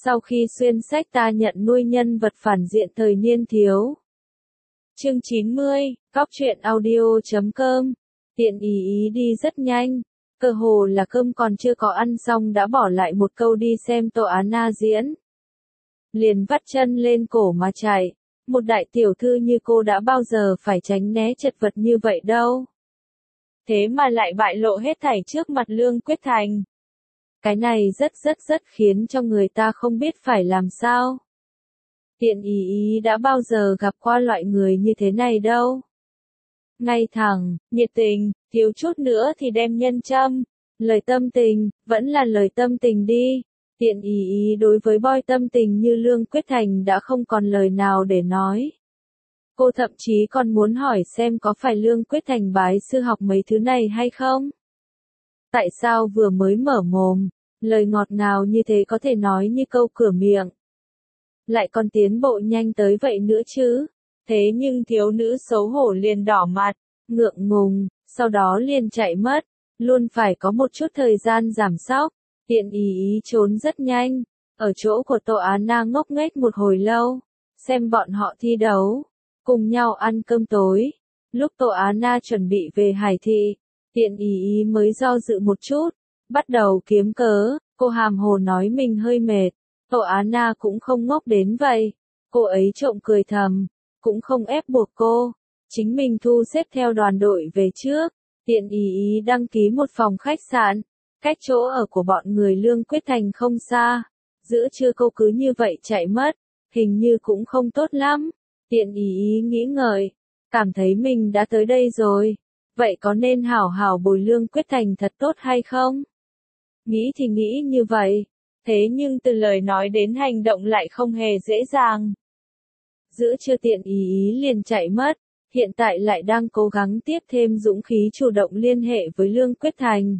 Sau khi xuyên sách ta nhận nuôi nhân vật phản diện thời niên thiếu. Chương 90, Cóc truyện audio.com. Tiện ý đi rất nhanh, cơ hồ là cơm còn chưa có ăn xong đã bỏ lại một câu đi xem Tô Á Na diễn. Liền vắt chân lên cổ mà chạy, một đại tiểu thư như cô đã bao giờ phải tránh né chật vật như vậy đâu. Thế mà lại bại lộ hết thảy trước mặt Lương Quyết Thành. Cái này rất khiến cho người ta không biết phải làm sao. Tiện ý đã bao giờ gặp qua loại người như thế này đâu. Ngay thẳng, nhiệt tình, thiếu chút nữa thì đem nhân châm. Lời tâm tình, vẫn là lời tâm tình đi. Tiện ý đối với boy tâm tình như Lương Quyết Thành đã không còn lời nào để nói. Cô thậm chí còn muốn hỏi xem có phải Lương Quyết Thành bái sư học mấy thứ này hay không? Tại sao vừa mới mở mồm, lời ngọt ngào như thế có thể nói như câu cửa miệng? Lại còn tiến bộ nhanh tới vậy nữa chứ? Thế nhưng thiếu nữ xấu hổ liền đỏ mặt, ngượng ngùng, sau đó liền chạy mất, luôn phải có một chút thời gian giảm sóc. Tiện ý trốn rất nhanh, ở chỗ của Tô Á Na ngốc nghếch một hồi lâu, xem bọn họ thi đấu, cùng nhau ăn cơm tối. Lúc Tô Á Na chuẩn bị về Hải Thị, tiện ý mới do dự một chút, bắt đầu kiếm cớ, cô hàm hồ nói mình hơi mệt. Tô Á Na cũng không ngốc đến vậy, cô ấy trộm cười thầm, cũng không ép buộc cô, chính mình thu xếp theo đoàn đội về trước. Tiện ý đăng ký một phòng khách sạn, cách chỗ ở của bọn người Lương Quyết Thành không xa. Giữa trưa cô cứ như vậy chạy mất, hình như cũng không tốt lắm. Tiện ý nghĩ ngợi, cảm thấy mình đã tới đây rồi, vậy có nên hảo hảo bồi Lương Quyết Thành thật tốt hay không? Nghĩ thì nghĩ như vậy, thế nhưng từ lời nói đến hành động lại không hề dễ dàng. Giữa trưa tiện ý liền chạy mất, hiện tại lại đang cố gắng tiếp thêm dũng khí chủ động liên hệ với Lương Quyết Thành.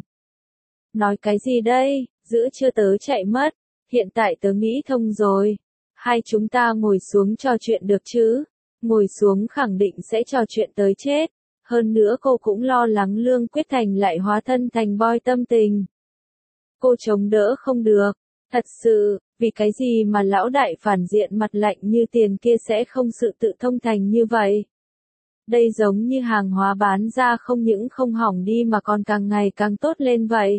Nói cái gì đây, giữa trưa tớ chạy mất, hiện tại tớ nghĩ thông rồi. Hai chúng ta ngồi xuống trò chuyện được chứ? Ngồi xuống khẳng định sẽ trò chuyện tới chết. Hơn nữa cô cũng lo lắng Lương Quyết Thành lại hóa thân thành boy tâm tình. Cô chống đỡ không được. Thật sự, vì cái gì mà lão đại phản diện mặt lạnh như tiền kia sẽ không sự tự thông thành như vậy? Đây giống như hàng hóa bán ra không những không hỏng đi mà còn càng ngày càng tốt lên vậy.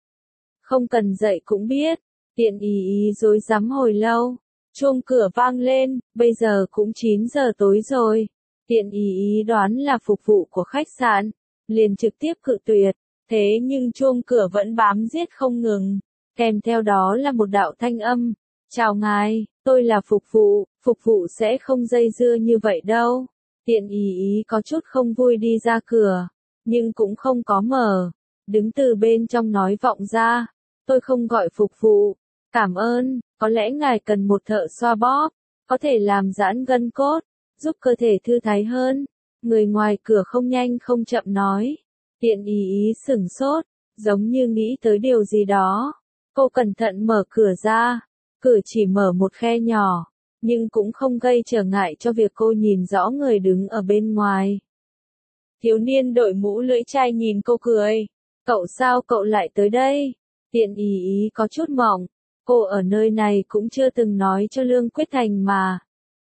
Không cần dạy cũng biết, tiện ý rối rắm hồi lâu. Chuông cửa vang lên, bây giờ cũng 9 giờ tối rồi. Tiện ý đoán là phục vụ của khách sạn, liền trực tiếp cự tuyệt. Thế nhưng chuông cửa vẫn bám giết không ngừng. Kèm theo đó là một đạo thanh âm. Chào ngài, tôi là phục vụ sẽ không dây dưa như vậy đâu. Tiện ý có chút không vui đi ra cửa, nhưng cũng không có mở. Đứng từ bên trong nói vọng ra. Tôi không gọi phục vụ. Cảm ơn, có lẽ ngài cần một thợ xoa bóp, có thể làm giãn gân cốt, giúp cơ thể thư thái hơn. Người ngoài cửa không nhanh không chậm nói. Tiện ý sửng sốt, giống như nghĩ tới điều gì đó. Cô cẩn thận mở cửa ra, cửa chỉ mở một khe nhỏ, nhưng cũng không gây trở ngại cho việc cô nhìn rõ người đứng ở bên ngoài. Thiếu niên đội mũ lưỡi chai nhìn cô cười. Cậu sao cậu lại tới đây? Tiện ý có chút mỏng. Cô ở nơi này cũng chưa từng nói cho Lương Quyết Thành mà.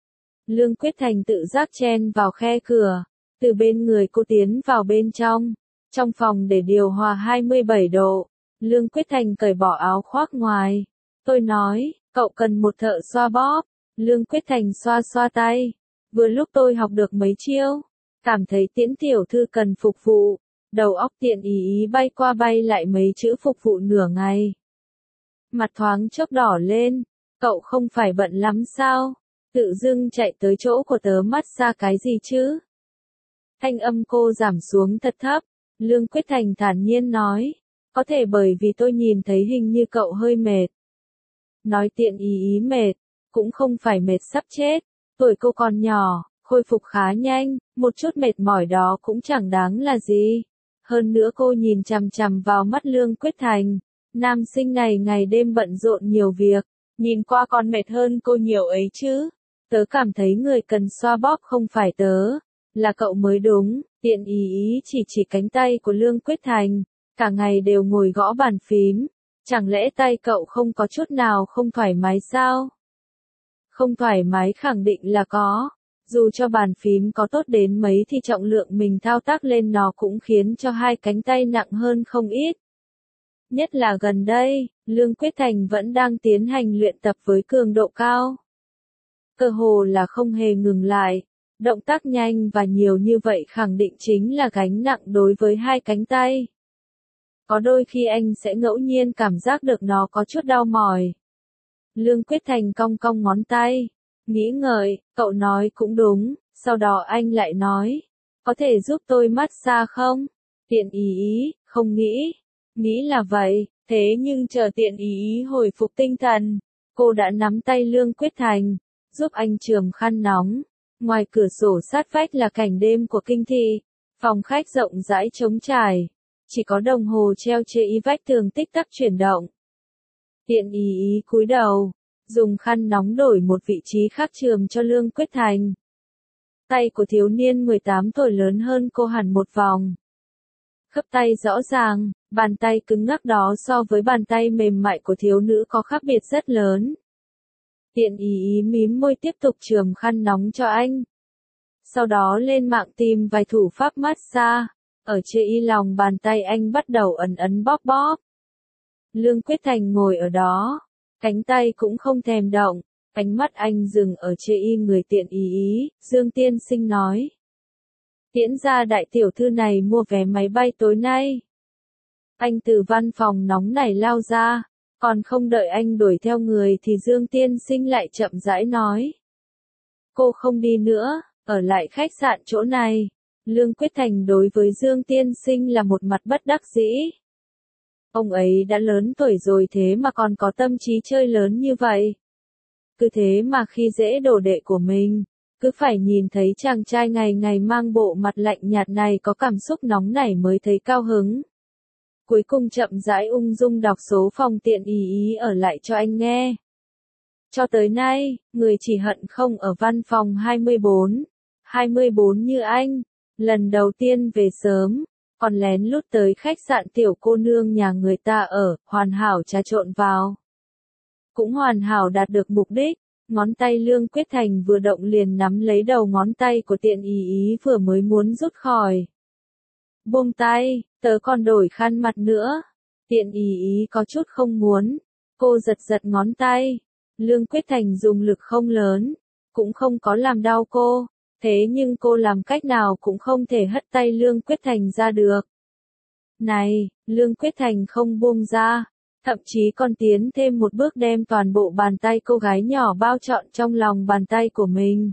Lương Quyết Thành tự giác chen vào khe cửa, từ bên người cô tiến vào bên trong. Trong phòng để điều hòa 27 độ, Lương Quyết Thành cởi bỏ áo khoác ngoài. Tôi nói, cậu cần một thợ xoa bóp. Lương Quyết Thành xoa xoa tay. Vừa lúc tôi học được mấy chiêu, cảm thấy Tiễn tiểu thư cần phục vụ. Đầu óc tiện ý bay qua bay lại mấy chữ phục vụ nửa ngày. Mặt thoáng chốc đỏ lên, cậu không phải bận lắm sao? Tự dưng chạy tới chỗ của tớ mát xa cái gì chứ? Thanh âm cô giảm xuống thật thấp, Lương Quyết Thành thản nhiên nói, có thể bởi vì tôi nhìn thấy hình như cậu hơi mệt. Nói tiện ý mệt, cũng không phải mệt sắp chết, tuổi cô còn nhỏ, khôi phục khá nhanh, một chút mệt mỏi đó cũng chẳng đáng là gì. Hơn nữa cô nhìn chằm chằm vào mắt Lương Quyết Thành, nam sinh này ngày đêm bận rộn nhiều việc, nhìn qua còn mệt hơn cô nhiều ấy chứ. Tớ cảm thấy người cần xoa bóp không phải tớ, là cậu mới đúng. Tiện ý chỉ cánh tay của Lương Quyết Thành, cả ngày đều ngồi gõ bàn phím, Chẳng lẽ tay cậu không có chút nào không thoải mái sao? Không thoải mái khẳng định là có. Dù cho bàn phím có tốt đến mấy thì trọng lượng mình thao tác lên nó cũng khiến cho hai cánh tay nặng hơn không ít. Nhất là gần đây, Lương Quyết Thành vẫn đang tiến hành luyện tập với cường độ cao. Cơ hồ là không hề ngừng lại. Động tác nhanh và nhiều như vậy khẳng định chính là gánh nặng đối với hai cánh tay. Có đôi khi anh sẽ ngẫu nhiên cảm giác được nó có chút đau mỏi. Lương Quyết Thành cong cong ngón tay. Nghĩ ngợi, cậu nói cũng đúng, sau đó anh lại nói. Có thể giúp tôi massage không? Tiện ý, không nghĩ. Nghĩ là vậy, thế nhưng chờ Tiện ý hồi phục tinh thần. Cô đã nắm tay Lương Quyết Thành, giúp anh chườm khăn nóng. Ngoài cửa sổ sát vách là cảnh đêm của kinh thị. Phòng khách rộng rãi trống trải. Chỉ có đồng hồ treo trên vách tường tích tắc chuyển động. Tiện ý cúi đầu, dùng khăn nóng đổi một vị trí khác chườm cho Lương Quyết Thành. Tay của thiếu niên 18 tuổi lớn hơn cô hẳn một vòng. Khớp tay rõ ràng, bàn tay cứng ngắc đó so với bàn tay mềm mại của thiếu nữ có khác biệt rất lớn. Tiện ý mím môi tiếp tục chườm khăn nóng cho anh. Sau đó lên mạng tìm vài thủ pháp massage. Ở trên lòng bàn tay anh bắt đầu ấn ấn bóp bóp. Lương Quyết Thành ngồi ở đó, cánh tay cũng không thèm động, ánh mắt anh dừng ở trên người Tiện ý, Dương tiên sinh nói. Tiễn gia đại tiểu thư này mua vé máy bay tối nay. Anh từ văn phòng nóng này lao ra, còn không đợi anh đuổi theo người thì Dương tiên sinh lại chậm rãi nói. Cô không đi nữa, ở lại khách sạn chỗ này. Lương Quyết Thành đối với Dương tiên sinh là một mặt bất đắc dĩ. Ông ấy đã lớn tuổi rồi thế mà còn có tâm trí chơi lớn như vậy. Cứ thế mà khi dễ đồ đệ của mình, cứ phải nhìn thấy chàng trai ngày ngày mang bộ mặt lạnh nhạt này có cảm xúc nóng nảy mới thấy cao hứng. Cuối cùng chậm rãi ung dung đọc số phòng Tiện ý ở lại cho anh nghe. Cho tới nay, người chỉ hận không ở văn phòng 24 như anh. Lần đầu tiên về sớm, còn lén lút tới khách sạn tiểu cô nương nhà người ta ở, hoàn hảo trà trộn vào. Cũng hoàn hảo đạt được mục đích, ngón tay Lương Quyết Thành vừa động liền nắm lấy đầu ngón tay của Tiện ý vừa mới muốn rút khỏi. Buông tay, tớ còn đổi khăn mặt nữa. Tiện ý có chút không muốn. Cô giật giật ngón tay. Lương Quyết Thành dùng lực không lớn, cũng không có làm đau cô. Thế nhưng cô làm cách nào cũng không thể hất tay Lương Quyết Thành ra được. Này, Lương Quyết Thành không buông ra, thậm chí còn tiến thêm một bước đem toàn bộ bàn tay cô gái nhỏ bao trọn trong lòng bàn tay của mình.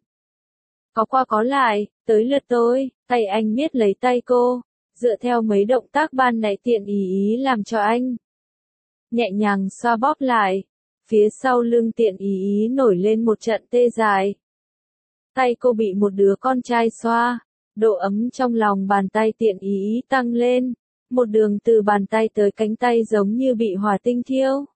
Có qua có lại, tới lượt tôi, tay anh miết lấy tay cô, dựa theo mấy động tác ban nãy Tiện ý làm cho anh. Nhẹ nhàng xoa bóp lại, phía sau lưng Tiện ý nổi lên một trận tê dại. Tay cô bị một đứa con trai xoa, độ ấm trong lòng bàn tay Tiện ý tăng lên, một đường từ bàn tay tới cánh tay giống như bị hỏa tinh thiêu.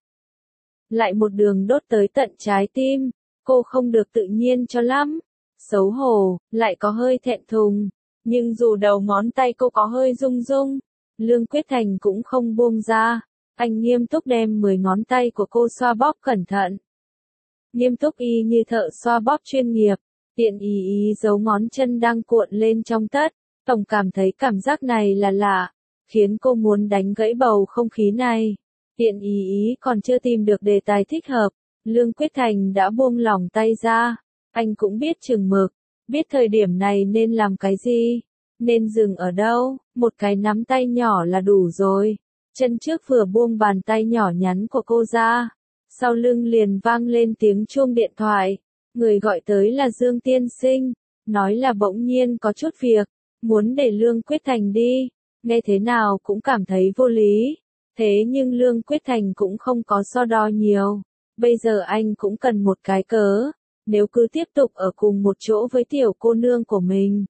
Lại một đường đốt tới tận trái tim, cô không được tự nhiên cho lắm, xấu hổ, lại có hơi thẹn thùng, nhưng dù đầu ngón tay cô có hơi rung rung, Lương Quyết Thành cũng không buông ra, anh nghiêm túc đem 10 ngón tay của cô xoa bóp cẩn thận. Nghiêm túc y như thợ xoa bóp chuyên nghiệp. Tiện ý giấu ngón chân đang cuộn lên trong tất, tổng cảm thấy cảm giác này là lạ, khiến cô muốn đánh gãy bầu không khí này. Tiện ý còn chưa tìm được đề tài thích hợp, Lương Quyết Thành đã buông lỏng tay ra, anh cũng biết chừng mực, biết thời điểm này nên làm cái gì, nên dừng ở đâu, một cái nắm tay nhỏ là đủ rồi. Chân trước vừa buông bàn tay nhỏ nhắn của cô ra, sau lưng liền vang lên tiếng chuông điện thoại. Người gọi tới là Dương tiên sinh, nói là bỗng nhiên có chút việc, muốn để Lương Quyết Thành đi, nghe thế nào cũng cảm thấy vô lý. Thế nhưng Lương Quyết Thành cũng không có so đo nhiều, bây giờ anh cũng cần một cái cớ, nếu cứ tiếp tục ở cùng một chỗ với tiểu cô nương của mình.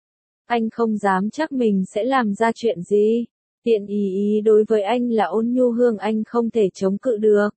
Anh không dám chắc mình sẽ làm ra chuyện gì, Tiện ý đối với anh là ôn nhu hương anh không thể chống cự được.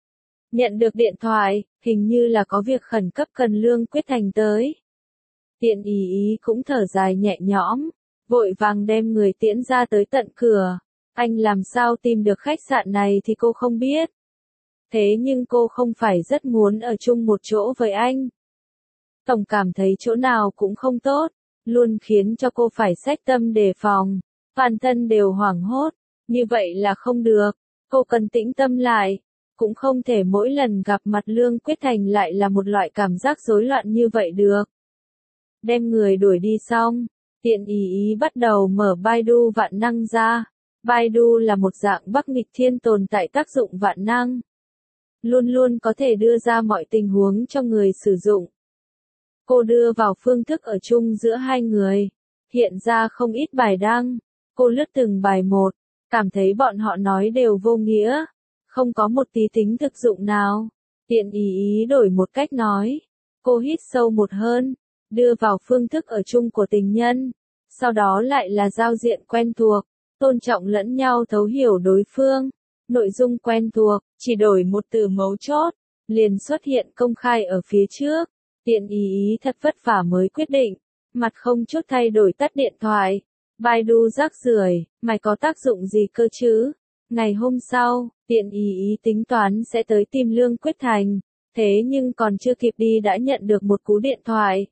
Nhận được điện thoại, hình như là có việc khẩn cấp cần Lương Quyết Thành tới. Tiện ý cũng thở dài nhẹ nhõm, vội vàng đem người tiễn ra tới tận cửa. Anh làm sao tìm được khách sạn này thì cô không biết. Thế nhưng cô không phải rất muốn ở chung một chỗ với anh. Tổng cảm thấy chỗ nào cũng không tốt, luôn khiến cho cô phải xách tâm đề phòng, toàn thân đều hoảng hốt, như vậy là không được, cô cần tĩnh tâm lại, cũng không thể mỗi lần gặp mặt Lương Quyết Thành lại là một loại cảm giác rối loạn như vậy được. Đem người đuổi đi xong, Tiện ý bắt đầu mở Baidu vạn năng ra. Baidu là một dạng bắc nghịch thiên tồn tại tác dụng vạn năng. Luôn luôn có thể đưa ra mọi tình huống cho người sử dụng. Cô đưa vào phương thức ở chung giữa hai người. Hiện ra không ít bài đăng. Cô lướt từng bài một, cảm thấy bọn họ nói đều vô nghĩa. Không có một tí tính thực dụng nào. Tiện ý đổi một cách nói. Cô hít sâu một hơn, đưa vào phương thức ở chung của tình nhân. Sau đó lại là giao diện quen thuộc, tôn trọng lẫn nhau thấu hiểu đối phương. Nội dung quen thuộc, chỉ đổi một từ mấu chốt, liền xuất hiện công khai ở phía trước. Tiện ý thật vất vả mới quyết định, mặt không chút thay đổi tắt điện thoại. Baidu rác rưởi, mày có tác dụng gì cơ chứ? Ngày hôm sau, Tiện ý tính toán sẽ tới tìm Lương Quyết Thành, thế nhưng còn chưa kịp đi đã nhận được một cú điện thoại.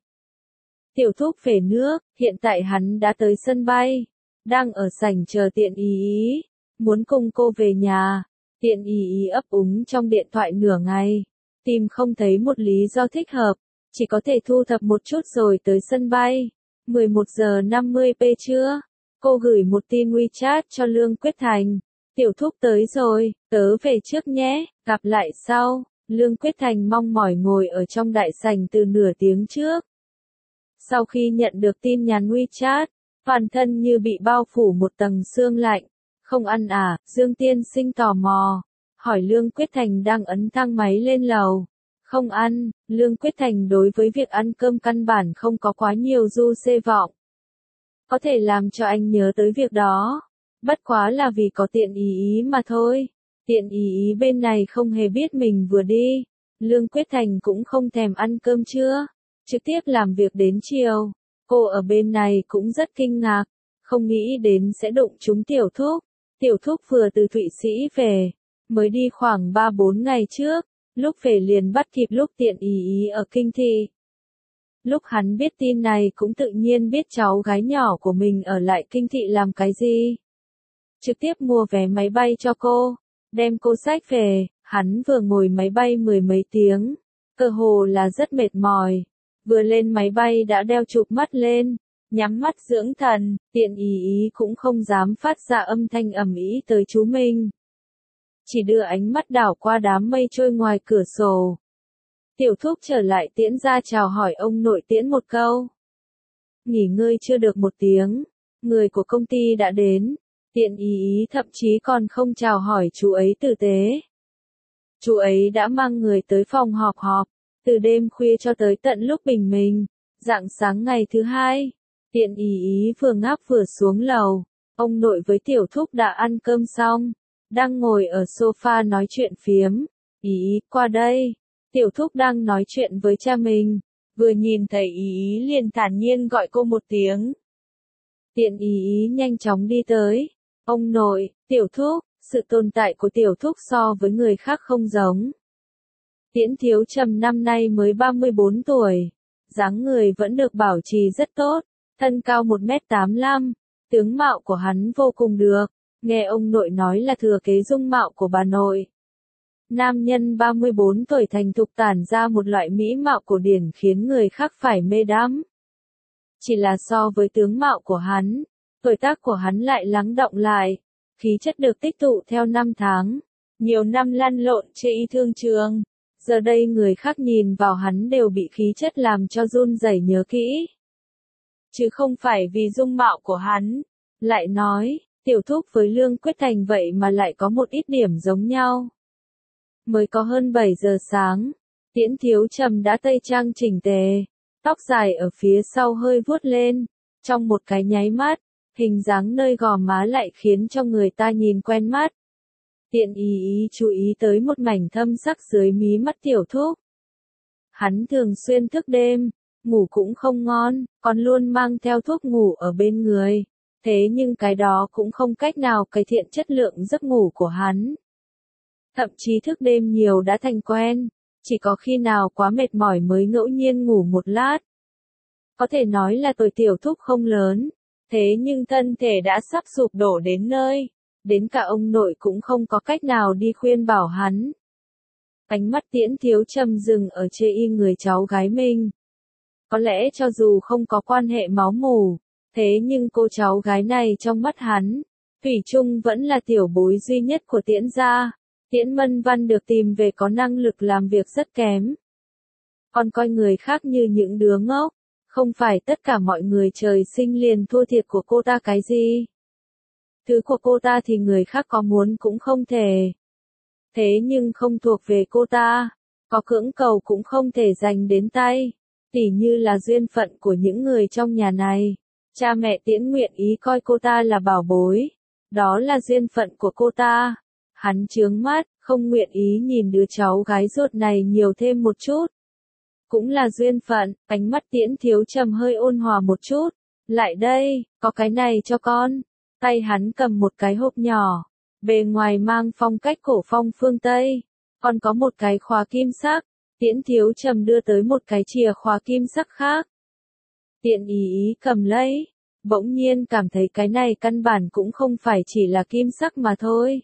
Tiểu Thúc về nước, hiện tại hắn đã tới sân bay, đang ở sảnh chờ Tiện ý, muốn cùng cô về nhà. Tiện ý ấp úng trong điện thoại nửa ngày, tìm không thấy một lý do thích hợp, chỉ có thể thu thập một chút rồi tới sân bay. 11 giờ 50 p trưa, cô gửi một tin WeChat cho Lương Quyết Thành. Tiểu Thúc tới rồi, tớ về trước nhé, gặp lại sau. Lương Quyết Thành mong mỏi ngồi ở trong đại sảnh từ nửa tiếng trước. Sau khi nhận được tin nhắn WeChat, toàn thân như bị bao phủ một tầng sương lạnh. Không ăn à? Dương Tiên Sinh tò mò, hỏi Lương Quyết Thành đang ấn thang máy lên lầu. Không ăn, Lương Quyết Thành đối với việc ăn cơm căn bản không có quá nhiều du xê vọng. Có thể làm cho anh nhớ tới việc đó, bất quá là vì có Tiện ý mà thôi. Tiện ý bên này không hề biết mình vừa đi. Lương Quyết Thành cũng không thèm ăn cơm trưa, trực tiếp làm việc đến chiều. Cô ở bên này cũng rất kinh ngạc, không nghĩ đến sẽ đụng trúng Tiểu Thúc. Tiểu Thúc vừa từ Thụy Sĩ về, mới đi khoảng 3-4 ngày trước, lúc về liền bắt kịp lúc Tiện ý ở Kinh Thị. Lúc hắn biết tin này cũng tự nhiên biết cháu gái nhỏ của mình ở lại Kinh Thị làm cái gì. Trực tiếp mua vé máy bay cho cô, đem cô xách về. Hắn vừa ngồi máy bay 10 mấy tiếng, cơ hồ là rất mệt mỏi. Vừa lên máy bay đã đeo chụp mắt lên, nhắm mắt dưỡng thần. Tiện ý cũng không dám phát ra âm thanh ầm ĩ tới chú mình, chỉ đưa ánh mắt đảo qua đám mây trôi ngoài cửa sổ. Tiểu Thúc trở lại Tiễn ra chào hỏi ông nội Tiễn một câu. Nghỉ ngơi chưa được một tiếng, người của công ty đã đến. Tiện ý thậm chí còn không chào hỏi chú ấy tử tế. Chú ấy đã mang người tới phòng họp, từ đêm khuya cho tới tận lúc bình minh. Rạng sáng ngày thứ hai, Tiện ý vừa ngáp vừa xuống lầu. Ông nội với Tiểu Thúc đã ăn cơm xong, đang ngồi ở sofa nói chuyện phiếm. Ý, qua đây. Tiểu Thúc đang nói chuyện với cha mình, vừa nhìn thấy ý liền thản nhiên gọi cô một tiếng. Tiện ý nhanh chóng đi tới. Ông nội, Tiểu Thúc, sự tồn tại của Tiểu Thúc so với người khác không giống. Tiễn Thiếu Trầm năm nay mới 34 tuổi, dáng người vẫn được bảo trì rất tốt, thân cao 1m85, tướng mạo của hắn vô cùng được, nghe ông nội nói là thừa kế dung mạo của bà nội. Nam nhân 34 tuổi thành thục tản ra một loại mỹ mạo cổ điển khiến người khác phải mê đắm. Chỉ là so với tướng mạo của hắn, tuổi tác của hắn lại lắng đọng lại, khí chất được tích tụ theo năm tháng, nhiều năm lăn lộn trên thương trường. Giờ đây người khác nhìn vào hắn đều bị khí chất làm cho run rẩy nhớ kỹ. Chứ không phải vì dung mạo của hắn. Lại nói, Tiểu Thúc với Lương Quyết Thành vậy mà lại có một ít điểm giống nhau. Mới có hơn 7 giờ sáng, Tiễn Thiếu Trầm đã tây trang chỉnh tề, tóc dài ở phía sau hơi vuốt lên, trong một cái nháy mắt, hình dáng nơi gò má lại khiến cho người ta nhìn quen mắt. Tiện ý chú ý tới một mảnh thâm sắc dưới mí mắt Tiểu Thúc. Hắn thường xuyên thức đêm, ngủ cũng không ngon, còn luôn mang theo thuốc ngủ ở bên người. Thế nhưng cái đó cũng không cách nào cải thiện chất lượng giấc ngủ của hắn. Thậm chí thức đêm nhiều đã thành quen, chỉ có khi nào quá mệt mỏi mới ngẫu nhiên ngủ một lát. Có thể nói là tuổi Tiểu Thúc không lớn, thế nhưng thân thể đã sắp sụp đổ đến nơi, đến cả ông nội cũng không có cách nào đi khuyên bảo hắn. Ánh mắt Tiễn Thiếu Trầm dừng ở chê y người cháu gái mình. Có lẽ cho dù không có quan hệ máu mủ, thế nhưng cô cháu gái này trong mắt hắn, thủy chung vẫn là tiểu bối duy nhất của Tiễn gia. Tiễn Mân Văn được tìm về có năng lực làm việc rất kém. Còn coi người khác như những đứa ngốc, không phải tất cả mọi người trời sinh liền thua thiệt của cô ta cái gì. Thứ của cô ta thì người khác có muốn cũng không thể. Thế nhưng không thuộc về cô ta, có cưỡng cầu cũng không thể giành đến tay. Tỉ như là duyên phận của những người trong nhà này. Cha mẹ Tiễn nguyện ý coi cô ta là bảo bối. Đó là duyên phận của cô ta. Hắn chướng mắt, không nguyện ý nhìn đứa cháu gái ruột này nhiều thêm một chút. Cũng là duyên phận, ánh mắt Tiễn Thiếu Trầm hơi ôn hòa một chút. Lại đây, có cái này cho con. Tay hắn cầm một cái hộp nhỏ, bề ngoài mang phong cách cổ phong phương Tây. Còn có một cái khóa kim sắc. Tiễn Thiếu Trầm đưa tới một cái chìa khóa kim sắc khác. Tiện ý cầm lấy, bỗng nhiên cảm thấy cái này căn bản cũng không phải chỉ là kim sắc mà thôi.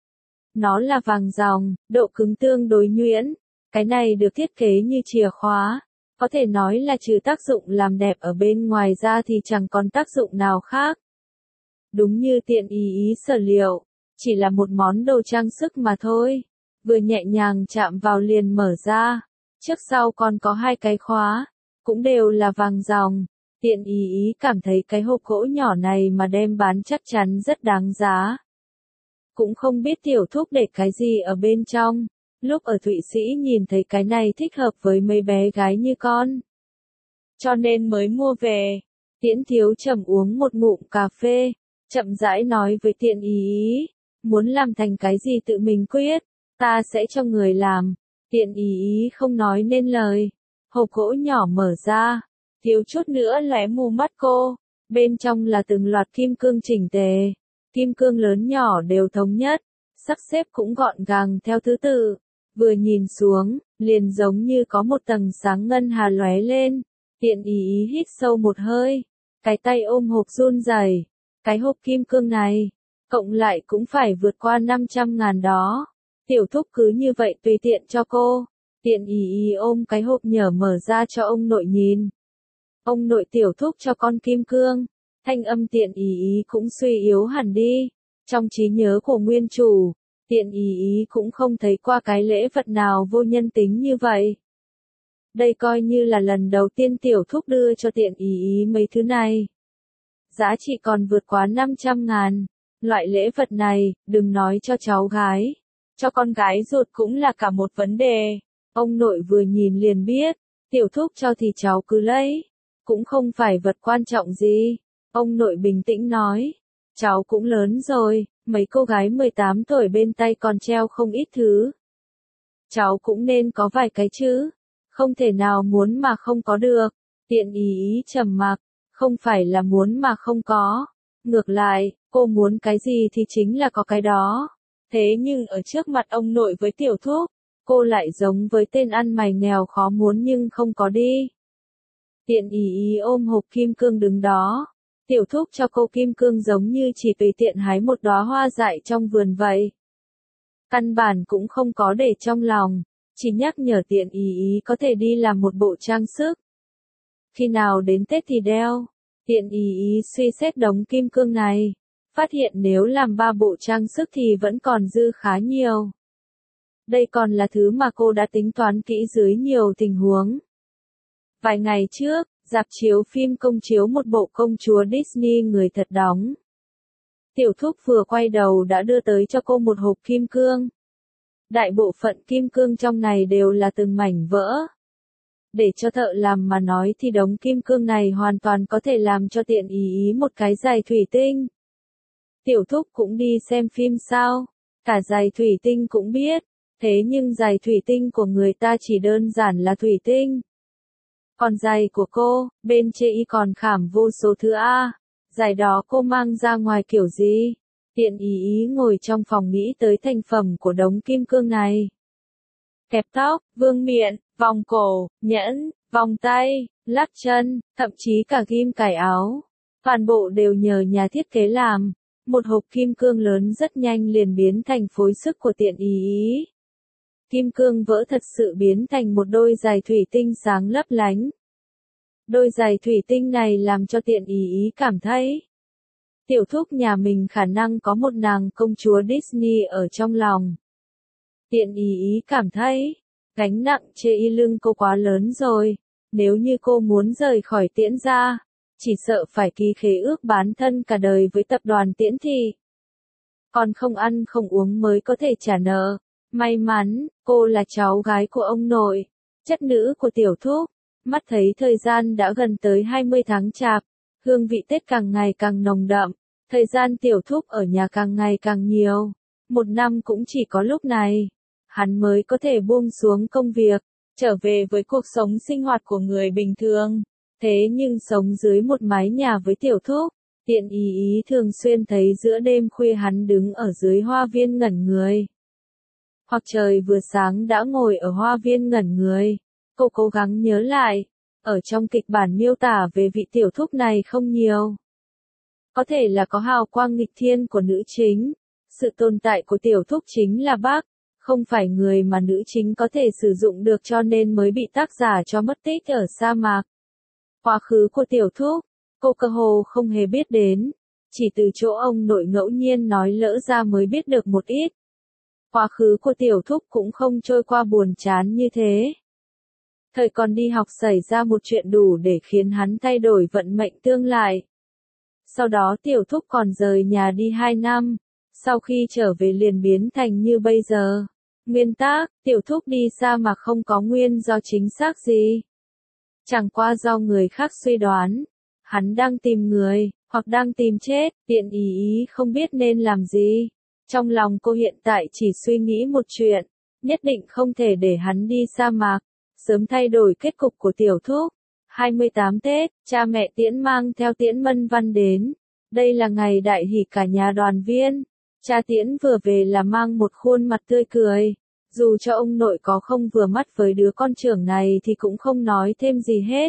Nó là vàng ròng, độ cứng tương đối nhuyễn. Cái này được thiết kế như chìa khóa, có thể nói là trừ tác dụng làm đẹp ở bên ngoài ra thì chẳng còn tác dụng nào khác. Đúng như Tiện ý sở liệu, chỉ là một món đồ trang sức mà thôi. Vừa nhẹ nhàng chạm vào liền mở ra. Trước sau còn có hai cái khóa, cũng đều là vàng ròng. Tiện ý cảm thấy cái hộp gỗ nhỏ này mà đem bán chắc chắn rất đáng giá. Cũng không biết Tiểu Thúc để cái gì ở bên trong. Lúc ở Thụy Sĩ nhìn thấy cái này thích hợp với mấy bé gái như con. Cho nên mới mua về. Tiễn Thiếu Trầm uống một ngụm cà phê, chậm rãi nói với Tiện ý. Muốn làm thành cái gì tự mình quyết, ta sẽ cho người làm. Tiện ý không nói nên lời. Hộp gỗ nhỏ mở ra, thiếu chút nữa lóe mù mắt cô. Bên trong là từng loạt kim cương chỉnh tề. Kim cương lớn nhỏ đều thống nhất, sắp xếp cũng gọn gàng theo thứ tự. Vừa nhìn xuống, liền giống như có một tầng sáng ngân hà lóe lên. Tiện ý hít sâu một hơi, cái tay ôm hộp run rẩy. Cái hộp kim cương này, cộng lại cũng phải vượt qua 500.000 đó. Tiểu Thúc cứ như vậy tùy tiện cho cô. Tiện ý ôm cái hộp nhở mở ra cho ông nội nhìn. Ông nội Tiểu Thúc cho con kim cương. Thanh âm Tiện ý cũng suy yếu hẳn đi. Trong trí nhớ của nguyên chủ, Tiện ý cũng không thấy qua cái lễ vật nào vô nhân tính như vậy. Đây coi như là lần đầu tiên Tiểu Thúc đưa cho Tiện ý mấy thứ này. Giá trị còn vượt quá 500.000. Loại lễ vật này, đừng nói cho cháu gái. Cho con gái ruột cũng là cả một vấn đề. Ông nội vừa nhìn liền biết. Tiểu Thúc cho thì cháu cứ lấy. Cũng không phải vật quan trọng gì. Ông nội bình tĩnh nói. Cháu cũng lớn rồi, mấy cô gái 18 tuổi bên tay còn treo không ít thứ. Cháu cũng nên có vài cái chứ. Không thể nào muốn mà không có được. Tiện ý trầm mặc. Không phải là muốn mà không có. Ngược lại, cô muốn cái gì thì chính là có cái đó. Thế nhưng ở trước mặt ông nội với Tiểu Thúc, cô lại giống với tên ăn mày nghèo khó muốn nhưng không có đi. Tiện ý ôm hộp kim cương đứng đó. Tiểu Thúc cho cô kim cương giống như chỉ tùy tiện hái một đóa hoa dại trong vườn vậy. Căn bản cũng không có để trong lòng, chỉ nhắc nhở Tiện ý có thể đi làm một bộ trang sức. Khi nào đến Tết thì đeo. Tiện ý suy xét đống kim cương này, phát hiện nếu làm 3 bộ trang sức thì vẫn còn dư khá nhiều. Đây còn là thứ mà cô đã tính toán kỹ dưới nhiều tình huống. Vài ngày trước, rạp chiếu phim công chiếu một bộ công chúa Disney người thật đóng. Tiểu Thúc vừa quay đầu đã đưa tới cho cô một hộp kim cương. Đại bộ phận kim cương trong này đều là từng mảnh vỡ. Để cho thợ làm mà nói thì đống kim cương này hoàn toàn có thể làm cho Tiện ý một cái giày thủy tinh. Tiểu Thúc cũng đi xem phim sao? Cả giày thủy tinh cũng biết. Thế nhưng giày thủy tinh của người ta chỉ đơn giản là thủy tinh. Còn giày của cô, bên chê y còn khảm vô số thứ A. Giải đó cô mang ra ngoài kiểu gì? Tiện ý ngồi trong phòng nghĩ tới thành phẩm của đống kim cương này. Kẹp tóc, vương miện, vòng cổ, nhẫn, vòng tay, lắc chân, thậm chí cả ghim cài áo. Toàn bộ đều nhờ nhà thiết kế làm. Một hộp kim cương lớn rất nhanh liền biến thành phối sức của tiện ý. Kim cương vỡ thật sự biến thành một đôi giày thủy tinh sáng lấp lánh. Đôi giày thủy tinh này làm cho tiện ý cảm thấy tiểu thúc nhà mình khả năng có một nàng công chúa Disney ở trong lòng. Tiện ý cảm thấy gánh nặng trên lưng cô quá lớn rồi. Nếu như cô muốn rời khỏi Tiễn gia, chỉ sợ phải ký khế ước bán thân cả đời với tập đoàn Tiễn thì còn không ăn không uống mới có thể trả nợ. May mắn, cô là cháu gái của ông nội, chất nữ của tiểu thúc. Mắt thấy thời gian đã gần tới 20 tháng chạp, hương vị Tết càng ngày càng nồng đậm, thời gian tiểu thúc ở nhà càng ngày càng nhiều. Một năm cũng chỉ có lúc này, hắn mới có thể buông xuống công việc, trở về với cuộc sống sinh hoạt của người bình thường. Thế nhưng sống dưới một mái nhà với tiểu thúc, tiện ý thường xuyên thấy giữa đêm khuya hắn đứng ở dưới hoa viên ngẩn người. Hoặc trời vừa sáng đã ngồi ở hoa viên ngẩn người. Cô cố gắng nhớ lại, ở trong kịch bản miêu tả về vị tiểu thúc này không nhiều. Có thể là có hào quang nghịch thiên của nữ chính. Sự tồn tại của tiểu thúc chính là bác, không phải người mà nữ chính có thể sử dụng được cho nên mới bị tác giả cho mất tích ở sa mạc. Quá khứ của tiểu thúc, cô cơ hồ không hề biết đến, chỉ từ chỗ ông nội ngẫu nhiên nói lỡ ra mới biết được một ít. Quá khứ của tiểu thúc cũng không trôi qua buồn chán như thế. Thời còn đi học xảy ra một chuyện đủ để khiến hắn thay đổi vận mệnh tương lai. Sau đó tiểu thúc còn rời nhà đi 2 năm, sau khi trở về liền biến thành như bây giờ. Nguyên tắc, tiểu thúc đi xa mà không có nguyên do chính xác gì. Chẳng qua do người khác suy đoán, hắn đang tìm người, hoặc đang tìm chết, tiện ý không biết nên làm gì. Trong lòng cô hiện tại chỉ suy nghĩ một chuyện, nhất định không thể để hắn đi sa mạc, sớm thay đổi kết cục của tiểu thúc. 28 Tết, cha mẹ Tiễn mang theo Tiễn Mân Văn đến. Đây là ngày đại hỷ cả nhà đoàn viên. Cha Tiễn vừa về là mang một khuôn mặt tươi cười. Dù cho ông nội có không vừa mắt với đứa con trưởng này thì cũng không nói thêm gì hết.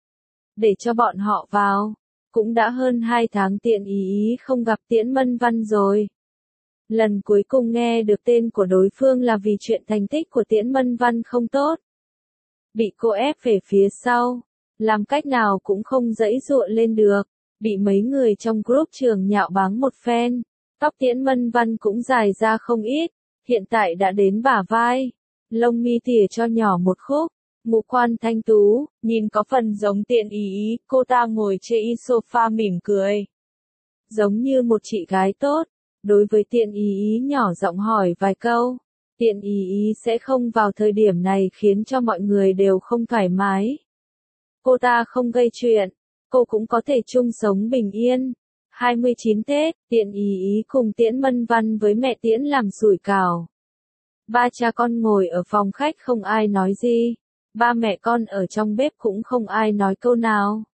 Để cho bọn họ vào. Cũng đã hơn 2 tháng tiện ý không gặp Tiễn Mân Văn rồi. Lần cuối cùng nghe được tên của đối phương là vì chuyện thành tích của Tiễn Mân Văn không tốt. Bị cô ép về phía sau, làm cách nào cũng không giãy giụa lên được, bị mấy người trong group trường nhạo báng một phen. Tóc Tiễn Mân Văn cũng dài ra không ít, hiện tại đã đến bả vai, lông mi tỉa cho nhỏ một khúc, ngũ quan thanh tú, nhìn có phần giống tiện ý, cô ta ngồi trên sofa mỉm cười. Giống như một chị gái tốt. Đối với tiện ý nhỏ giọng hỏi vài câu, tiện ý sẽ không vào thời điểm này khiến cho mọi người đều không thoải mái. Cô ta không gây chuyện, cô cũng có thể chung sống bình yên. 29 Tết, tiện ý cùng Tiễn Mân Văn với mẹ Tiễn làm sủi cảo. Ba cha con ngồi ở phòng khách không ai nói gì, ba mẹ con ở trong bếp cũng không ai nói câu nào.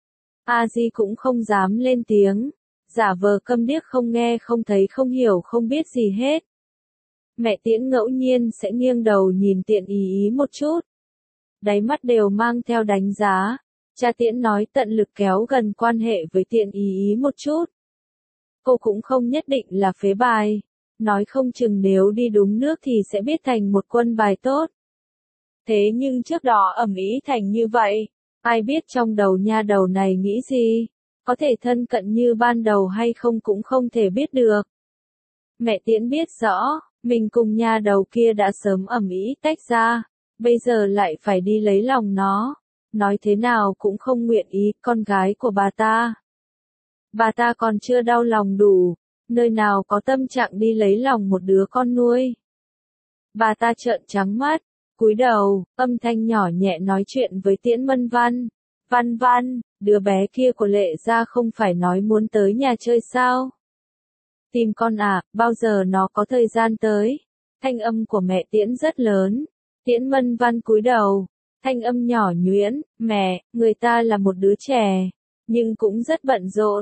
A Di cũng không dám lên tiếng. Giả vờ câm điếc không nghe không thấy không hiểu không biết gì hết. Mẹ Tiễn ngẫu nhiên sẽ nghiêng đầu nhìn tiện ý một chút. Đáy mắt đều mang theo đánh giá. Cha Tiễn nói tận lực kéo gần quan hệ với tiện ý một chút. Cô cũng không nhất định là phế bài. Nói không chừng nếu đi đúng nước thì sẽ biết thành một quân bài tốt. Thế nhưng trước đó ầm ĩ thành như vậy. Ai biết trong đầu nha đầu này nghĩ gì? Có thể thân cận như ban đầu hay không cũng không thể biết được. Mẹ Tiễn biết rõ, mình cùng nha đầu kia đã sớm ầm ĩ tách ra, bây giờ lại phải đi lấy lòng nó. Nói thế nào cũng không nguyện ý con gái của bà ta. Bà ta còn chưa đau lòng đủ, nơi nào có tâm trạng đi lấy lòng một đứa con nuôi. Bà ta trợn trắng mắt, cúi đầu, âm thanh nhỏ nhẹ nói chuyện với Tiễn Mân Văn. Văn Văn, đứa bé kia của Lệ gia không phải nói muốn tới nhà chơi sao? Tìm con à, bao giờ nó có thời gian tới? Thanh âm của mẹ Tiễn rất lớn. Tiễn Mân Văn cúi đầu, thanh âm nhỏ nhuyễn, mẹ, người ta là một đứa trẻ, nhưng cũng rất bận rộn,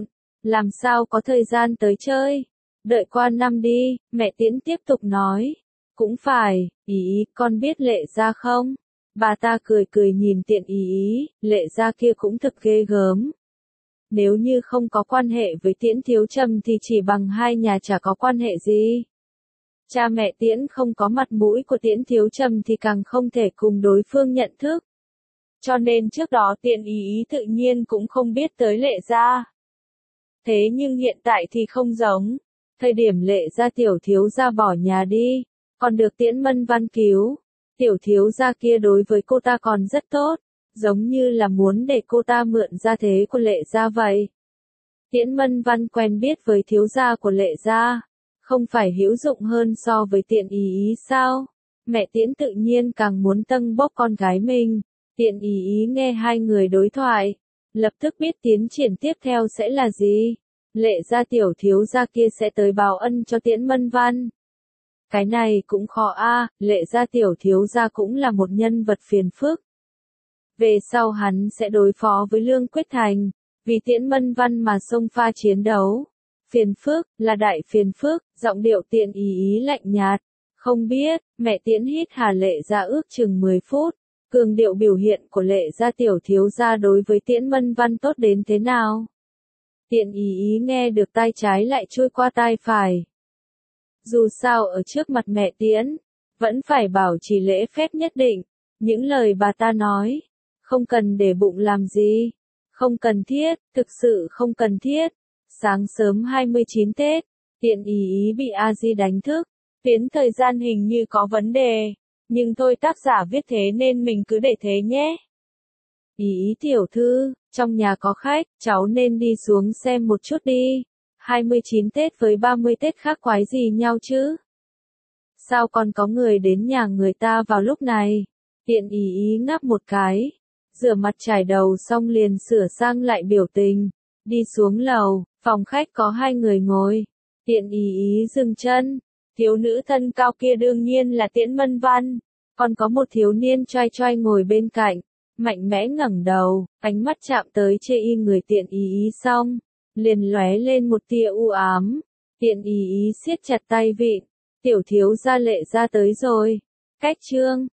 làm sao có thời gian tới chơi, đợi qua năm đi, mẹ Tiễn tiếp tục nói. Cũng phải, ý, con biết Lệ Gia không? Bà ta cười cười nhìn Tiện ý, Lệ Gia kia cũng thực ghê gớm. Nếu như không có quan hệ với Tiễn Thiếu Trầm thì chỉ bằng hai nhà chả có quan hệ gì. Cha mẹ Tiễn không có mặt mũi của Tiễn Thiếu Trầm thì càng không thể cùng đối phương nhận thức. Cho nên trước đó Tiện ý tự nhiên cũng không biết tới Lệ Gia. Thế nhưng hiện tại thì không giống. Thời điểm Lệ Gia tiểu thiếu gia bỏ nhà đi, còn được Tiễn Mân Văn cứu. Tiểu thiếu gia kia đối với cô ta còn rất tốt, giống như là muốn để cô ta mượn gia thế của Lệ Gia vậy. Tiễn Mân Văn quen biết với thiếu gia của Lệ Gia, không phải hữu dụng hơn so với Tiện ý sao? Mẹ Tiễn tự nhiên càng muốn tâng bốc con gái mình. Tiện ý nghe hai người đối thoại, lập tức biết tiến triển tiếp theo sẽ là gì. Lệ Gia tiểu thiếu gia kia sẽ tới báo ân cho Tiễn Mân Văn. Cái này cũng khó a, Lệ Gia tiểu thiếu gia cũng là một nhân vật phiền phức. Về sau hắn sẽ đối phó với Lương Quyết Thành, vì Tiễn Mân Văn mà xông pha chiến đấu. Phiền phức, là đại phiền phức, giọng điệu Tiện ý lạnh nhạt. Không biết, mẹ Tiễn hít hà Lệ Gia ước chừng 10 phút. Cường điệu biểu hiện của Lệ Gia tiểu thiếu gia đối với Tiễn Mân Văn tốt đến thế nào? Tiện ý nghe được tai trái lại trôi qua tai phải. Dù sao ở trước mặt mẹ Tiễn, vẫn phải bảo trì lễ phép nhất định. Những lời bà ta nói, không cần để bụng làm gì. Không cần thiết, thực sự không cần thiết. Sáng sớm 29 Tết, Tiện ý bị A Di đánh thức. Tiến thời gian hình như có vấn đề. Nhưng thôi tác giả viết thế nên mình cứ để thế nhé. Ý tiểu thư, trong nhà có khách, cháu nên đi xuống xem một chút đi. 29 Tết với 30 Tết khác quái gì nhau chứ? Sao còn có người đến nhà người ta vào lúc này? Tiện ý ngáp một cái. Rửa mặt chải đầu xong liền sửa sang lại biểu tình. Đi xuống lầu, phòng khách có hai người ngồi. Tiện ý dừng chân. Thiếu nữ thân cao kia đương nhiên là Tiễn Mân Văn. Còn có một thiếu niên choai choai ngồi bên cạnh. Mạnh mẽ ngẩng đầu, ánh mắt chạm tới chê y người Tiện ý xong. Liền lóe lên một tia u ám. Tiện ý siết chặt tay vịn. Tiểu thiếu gia Lệ Gia tới rồi. Cách chương.